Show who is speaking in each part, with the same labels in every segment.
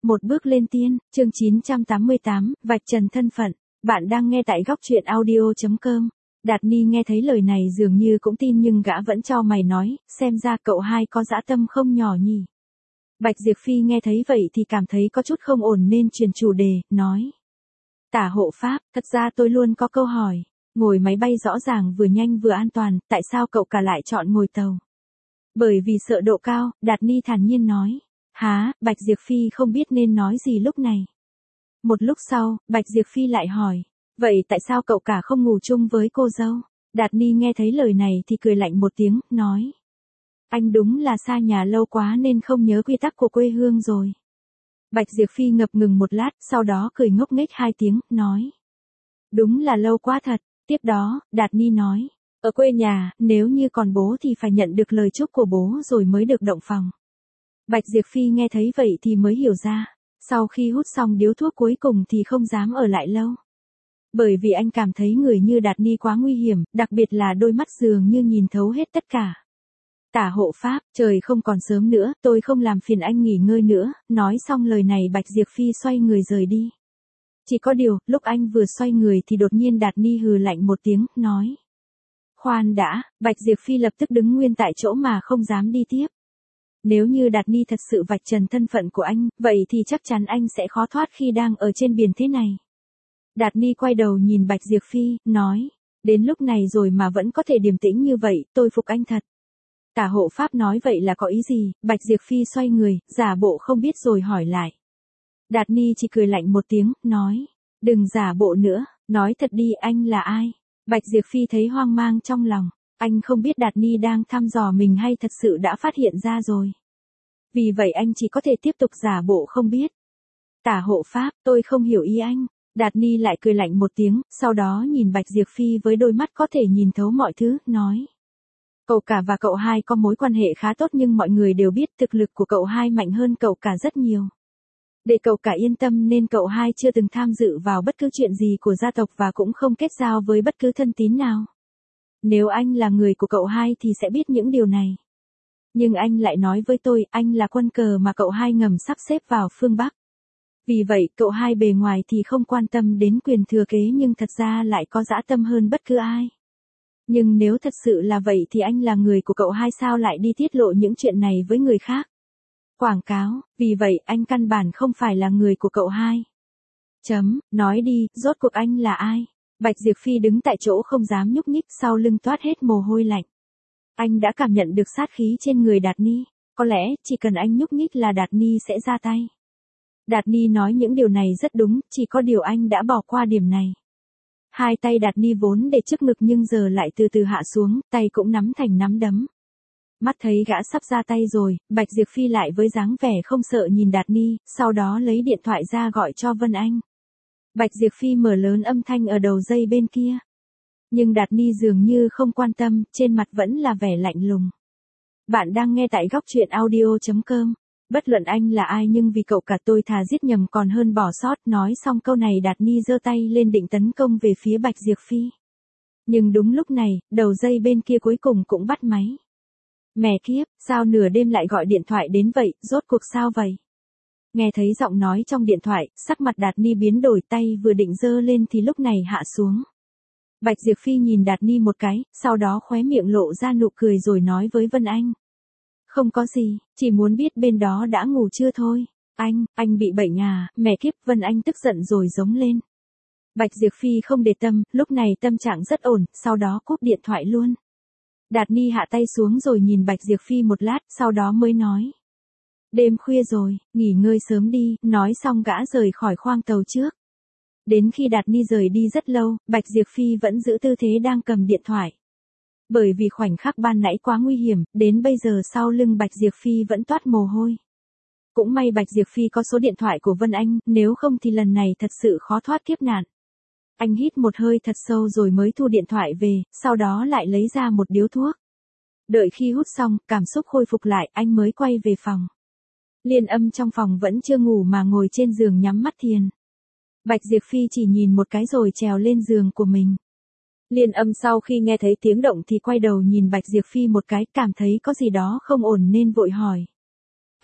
Speaker 1: Một bước lên tiên, chương 988, vạch trần thân phận. Bạn đang nghe tại góc truyện audio.com. Đạt Ni nghe thấy lời này dường như cũng tin nhưng gã vẫn cho mày nói, xem ra cậu hai có dã tâm không nhỏ nhỉ. Bạch Diệp Phi nghe thấy vậy thì cảm thấy có chút không ổn nên chuyển chủ đề, nói. Tả hộ pháp, thật ra tôi luôn có câu hỏi. Ngồi máy bay rõ ràng vừa nhanh vừa an toàn, tại sao cậu cả lại chọn ngồi tàu? Bởi vì sợ độ cao, Đạt Ni thản nhiên nói. Hả, Bạch Diệp Phi không biết nên nói gì lúc này. Một lúc sau, Bạch Diệp Phi lại hỏi. Vậy tại sao cậu cả không ngủ chung với cô dâu? Đạt Ni nghe thấy lời này thì cười lạnh một tiếng, nói. Anh đúng là xa nhà lâu quá nên không nhớ quy tắc của quê hương rồi. Bạch Diệp Phi ngập ngừng một lát, sau đó cười ngốc nghếch 2 tiếng, nói. Đúng là lâu quá thật. Tiếp đó, Đạt Ni nói. Ở quê nhà, nếu như còn bố thì phải nhận được lời chúc của bố rồi mới được động phòng. Bạch Diệp Phi nghe thấy vậy thì mới hiểu ra. Sau khi hút xong điếu thuốc cuối cùng thì không dám ở lại lâu. Bởi vì anh cảm thấy người như Đạt Ni quá nguy hiểm, đặc biệt là đôi mắt dường như nhìn thấu hết tất cả. Tả hộ pháp, trời không còn sớm nữa, tôi không làm phiền anh nghỉ ngơi nữa. Nói xong lời này Bạch Diệp Phi xoay người rời đi. Chỉ có điều, lúc anh vừa xoay người thì đột nhiên Đạt Ni hừ lạnh một tiếng, nói. Khoan đã, Bạch Diệp Phi lập tức đứng nguyên tại chỗ mà không dám đi tiếp. Nếu như Đạt Ni thật sự vạch trần thân phận của anh, vậy thì chắc chắn anh sẽ khó thoát khi đang ở trên biển thế này. Đạt Ni quay đầu nhìn Bạch Diệp Phi, nói. Đến lúc này rồi mà vẫn có thể điềm tĩnh như vậy, tôi phục anh thật. Tả hộ pháp nói vậy là có ý gì? Bạch Diệp Phi xoay người, giả bộ không biết rồi hỏi lại. Đạt Ni chỉ cười lạnh một tiếng, nói. Đừng giả bộ nữa, nói thật đi anh là ai? Bạch Diệp Phi thấy hoang mang trong lòng. Anh không biết Đạt Ni đang thăm dò mình hay thật sự đã phát hiện ra rồi. Vì vậy anh chỉ có thể tiếp tục giả bộ không biết. Tả hộ pháp, tôi không hiểu ý anh. Đạt Ni lại cười lạnh một tiếng, sau đó nhìn Bạch Diệp Phi với đôi mắt có thể nhìn thấu mọi thứ, nói. Cậu cả và cậu hai có mối quan hệ khá tốt nhưng mọi người đều biết thực lực của cậu hai mạnh hơn cậu cả rất nhiều. Để cậu cả yên tâm nên cậu hai chưa từng tham dự vào bất cứ chuyện gì của gia tộc và cũng không kết giao với bất cứ thân tín nào. Nếu anh là người của cậu hai thì sẽ biết những điều này. Nhưng anh lại nói với tôi, anh là quân cờ mà cậu hai ngầm sắp xếp vào phương Bắc. Vì vậy, cậu hai bề ngoài thì không quan tâm đến quyền thừa kế nhưng thật ra lại có dã tâm hơn bất cứ ai. Nhưng nếu thật sự là vậy thì anh là người của cậu hai sao lại đi tiết lộ những chuyện này với người khác? Quảng cáo, vì vậy anh căn bản không phải là người của cậu hai. Nói đi, rốt cuộc anh là ai? Bạch Diệp Phi đứng tại chỗ không dám nhúc nhích, sau lưng toát hết mồ hôi lạnh. Anh đã cảm nhận được sát khí trên người Đạt Ni, có lẽ chỉ cần anh nhúc nhích là Đạt Ni sẽ ra tay. Đạt Ni nói những điều này rất đúng, chỉ có điều anh đã bỏ qua điểm này. Hai tay Đạt Ni vốn để trước ngực nhưng giờ lại từ từ hạ xuống, tay cũng nắm thành nắm đấm. Mắt thấy gã sắp ra tay rồi, Bạch Diệp Phi lại với dáng vẻ không sợ nhìn Đạt Ni, sau đó lấy điện thoại ra gọi cho Vân Anh. Bạch Diệp Phi mở lớn âm thanh ở đầu dây bên kia. Nhưng Đạt Ni dường như không quan tâm, trên mặt vẫn là vẻ lạnh lùng. Bạn đang nghe tại góc truyện audio.com. Bất luận anh là ai nhưng vì cậu cả tôi thà giết nhầm còn hơn bỏ sót. Nói xong câu này Đạt Ni giơ tay lên định tấn công về phía Bạch Diệp Phi. Nhưng đúng lúc này, đầu dây bên kia cuối cùng cũng bắt máy. Mẹ kiếp, sao nửa đêm lại gọi điện thoại đến vậy, rốt cuộc sao vậy? Nghe thấy giọng nói trong điện thoại, sắc mặt Đạt Ni biến đổi, tay vừa định giơ lên thì lúc này hạ xuống. Bạch Diệp Phi nhìn Đạt Ni một cái, sau đó khóe miệng lộ ra nụ cười rồi nói với Vân Anh. Không có gì, chỉ muốn biết bên đó đã ngủ chưa thôi. Anh bị bệnh à, mẹ kiếp, Vân Anh tức giận rồi giống lên. Bạch Diệp Phi không để tâm, lúc này tâm trạng rất ổn, sau đó cúp điện thoại luôn. Đạt Ni hạ tay xuống rồi nhìn Bạch Diệp Phi một lát, sau đó mới nói. Đêm khuya rồi, nghỉ ngơi sớm đi, nói xong gã rời khỏi khoang tàu trước. Đến khi Đạt Ni rời đi rất lâu, Bạch Diệp Phi vẫn giữ tư thế đang cầm điện thoại. Bởi vì khoảnh khắc ban nãy quá nguy hiểm, đến bây giờ sau lưng Bạch Diệp Phi vẫn toát mồ hôi. Cũng may Bạch Diệp Phi có số điện thoại của Vân Anh, nếu không thì lần này thật sự khó thoát kiếp nạn. Anh hít một hơi thật sâu rồi mới thu điện thoại về, sau đó lại lấy ra một điếu thuốc. Đợi khi hút xong, cảm xúc khôi phục lại, anh mới quay về phòng. Liên Âm trong phòng vẫn chưa ngủ mà ngồi trên giường nhắm mắt thiền. Bạch Diệp Phi chỉ nhìn một cái rồi trèo lên giường của mình. Liên Âm sau khi nghe thấy tiếng động thì quay đầu nhìn Bạch Diệp Phi một cái, cảm thấy có gì đó không ổn nên vội hỏi.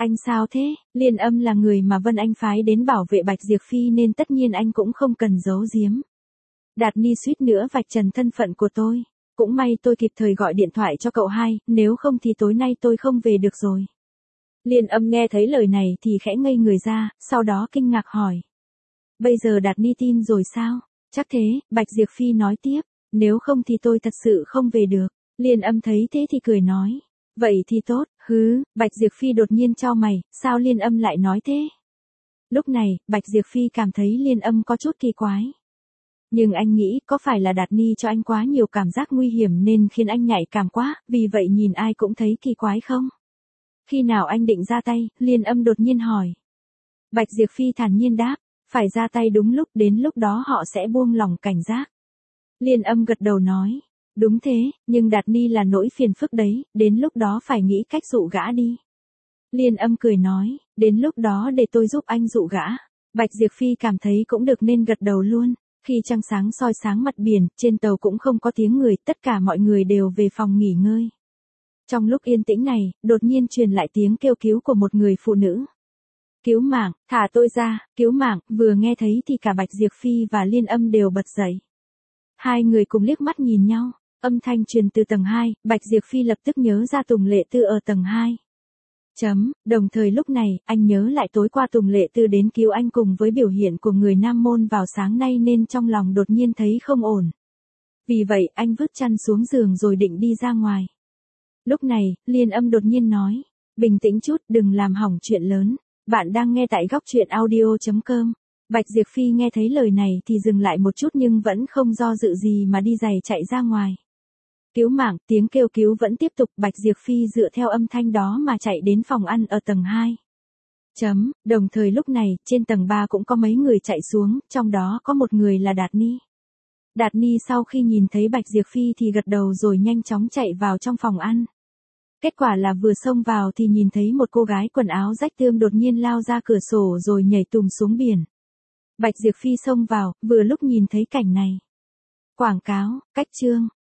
Speaker 1: Anh sao thế? Liên Âm là người mà Vân Anh phái đến bảo vệ Bạch Diệp Phi nên tất nhiên anh cũng không cần giấu giếm. Đạt Ni suýt nữa vạch trần thân phận của tôi. Cũng may tôi kịp thời gọi điện thoại cho cậu hai, nếu không thì tối nay tôi không về được rồi. Liên Âm nghe thấy lời này thì khẽ ngây người ra, sau đó kinh ngạc hỏi. Bây giờ Đạt Ni tin rồi sao? Chắc thế, Bạch Diệp Phi nói tiếp, nếu không thì tôi thật sự không về được. Liên Âm thấy thế thì cười nói. Vậy thì tốt, Bạch Diệp Phi đột nhiên chau mày, sao Liên Âm lại nói thế? Lúc này, Bạch Diệp Phi cảm thấy Liên Âm có chút kỳ quái. Nhưng anh nghĩ có phải là Đạt Ni cho anh quá nhiều cảm giác nguy hiểm nên khiến anh nhạy cảm quá, vì vậy nhìn ai cũng thấy kỳ quái không? Khi nào anh định ra tay, Liên Âm đột nhiên hỏi. Bạch Diệp Phi thản nhiên đáp, phải ra tay đúng lúc, đến lúc đó họ sẽ buông lỏng cảnh giác. Liên Âm gật đầu nói, đúng thế, nhưng Đạt Ni là nỗi phiền phức đấy, đến lúc đó phải nghĩ cách dụ gã đi. Liên Âm cười nói, đến lúc đó để tôi giúp anh dụ gã. Bạch Diệp Phi cảm thấy cũng được nên gật đầu luôn. Khi trăng sáng soi sáng mặt biển, trên tàu cũng không có tiếng người, tất cả mọi người đều về phòng nghỉ ngơi. Trong lúc yên tĩnh này, đột nhiên truyền lại tiếng kêu cứu của một người phụ nữ. Cứu mạng, thả tôi ra, cứu mạng, vừa nghe thấy thì cả Bạch Diệp Phi và Liên Âm đều bật dậy. Hai người cùng liếc mắt nhìn nhau, âm thanh truyền từ tầng 2, Bạch Diệp Phi lập tức nhớ ra Tùng Lệ Tư ở tầng 2. Đồng thời lúc này, anh nhớ lại tối qua Tùng Lệ Tư đến cứu anh cùng với biểu hiện của người Nam Môn vào sáng nay nên trong lòng đột nhiên thấy không ổn. Vì vậy, anh vứt chăn xuống giường rồi định đi ra ngoài. Lúc này, Liên Âm đột nhiên nói, bình tĩnh chút, đừng làm hỏng chuyện lớn. Bạn đang nghe tại góc truyện audio.com. Bạch Diệp Phi nghe thấy lời này thì dừng lại một chút nhưng vẫn không do dự gì mà đi giày chạy ra ngoài. Cứu mạng, tiếng kêu cứu vẫn tiếp tục, Bạch Diệp Phi dựa theo âm thanh đó mà chạy đến phòng ăn ở tầng 2. Đồng thời lúc này, trên tầng 3 cũng có mấy người chạy xuống, trong đó có một người là Đạt Ni. Đạt Ni sau khi nhìn thấy Bạch Diệp Phi thì gật đầu rồi nhanh chóng chạy vào trong phòng ăn. Kết quả là vừa xông vào thì nhìn thấy một cô gái quần áo rách tươm đột nhiên lao ra cửa sổ rồi nhảy tùm xuống biển. Bạch Diệp Phi xông vào, vừa lúc nhìn thấy cảnh này. Quảng cáo, cách chương.